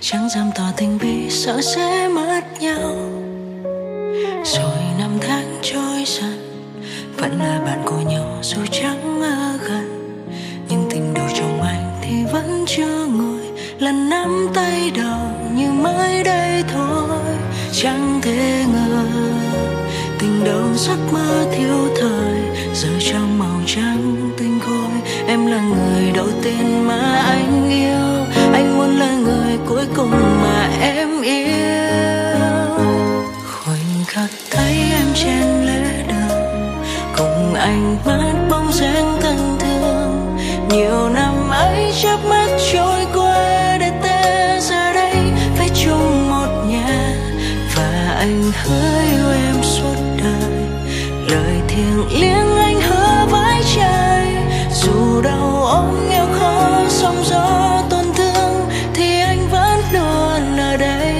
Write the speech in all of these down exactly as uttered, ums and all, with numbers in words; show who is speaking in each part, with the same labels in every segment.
Speaker 1: chẳng dám tỏ tình vì sợ sẽ mất nhau. Rồi năm tháng trôi dần, vẫn là bạn của nhau dù chẳng ở gần. Nhưng tình đầu trong anh thì vẫn chưa nguôi, lần nắm tay đầu như mới đây thôi. Chẳng thể ngờ tình đầu giấc mơ thiếu thời, giờ trong màu trắng tinh khôi. Em là người đầu tiên mà anh yêu, anh muốn là người cuối cùng mà em yêu. Khoảnh khắc thấy em trên lễ đường, cùng anh mắt bóng dáng thân thương. Nhiều năm ấy chớp mắt trôi qua, để ta giờ đây phải chung một nhà. Và anh hứa yêu em suốt đời, lời thiêng liêng anh hứa với trời. Dù đau ốm nghèo khó sóng gió tổn thương, thì anh vẫn luôn ở đây.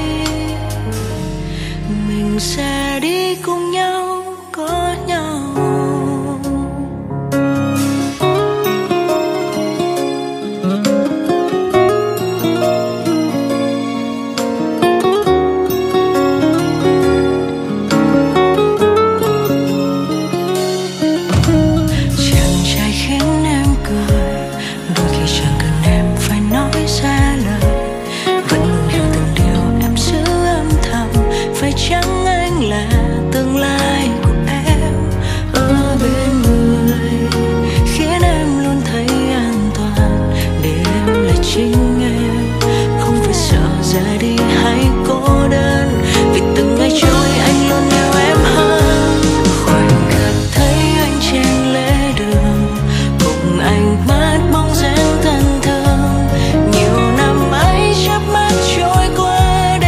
Speaker 1: Mình sẽ đi cùng nhau, có nhau. Chẳng anh là tương lai của em ở bên người, khiến em luôn thấy an toàn, để em là chính em, không phải sợ ra đi hay cô đơn. Vì từng ngày trôi anh luôn yêu em hơn. Khoảnh khắc thấy anh trên lễ đường, cùng anh mắt bóng dáng thân thương. Nhiều năm ấy chớp mắt trôi qua,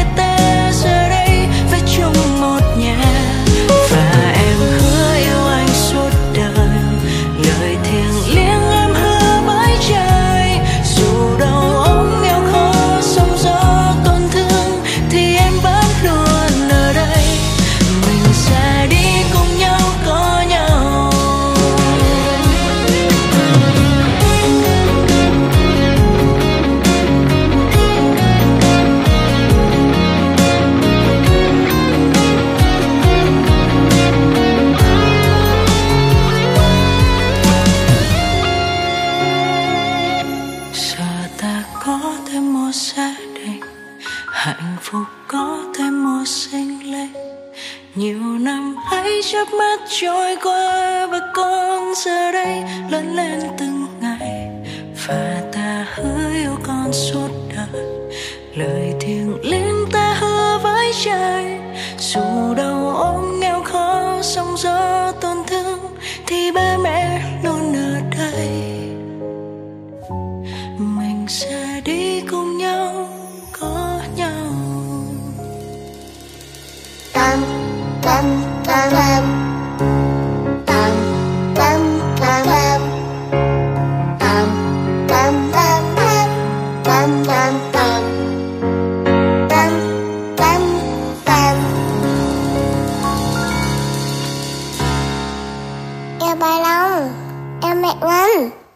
Speaker 1: hạnh phúc có thêm một sinh linh. Nhiều năm ấy chớp mắt trôi qua, và con giờ đây lớn lên từng ngày. Và ta hứa yêu con suốt đời, lời thiêng liêng ta hứa với trời. Dù đau ốm nghèo khó sóng gió tổn thương, thì ba mẹ luôn ở đây. Mình sẽ đi cùng nhau, có nhau.
Speaker 2: Tam tam tam tam tam tam tam tam tam tam tam tam tam tam tam tam tam. Yêu bài Long, em mẹ Ngân.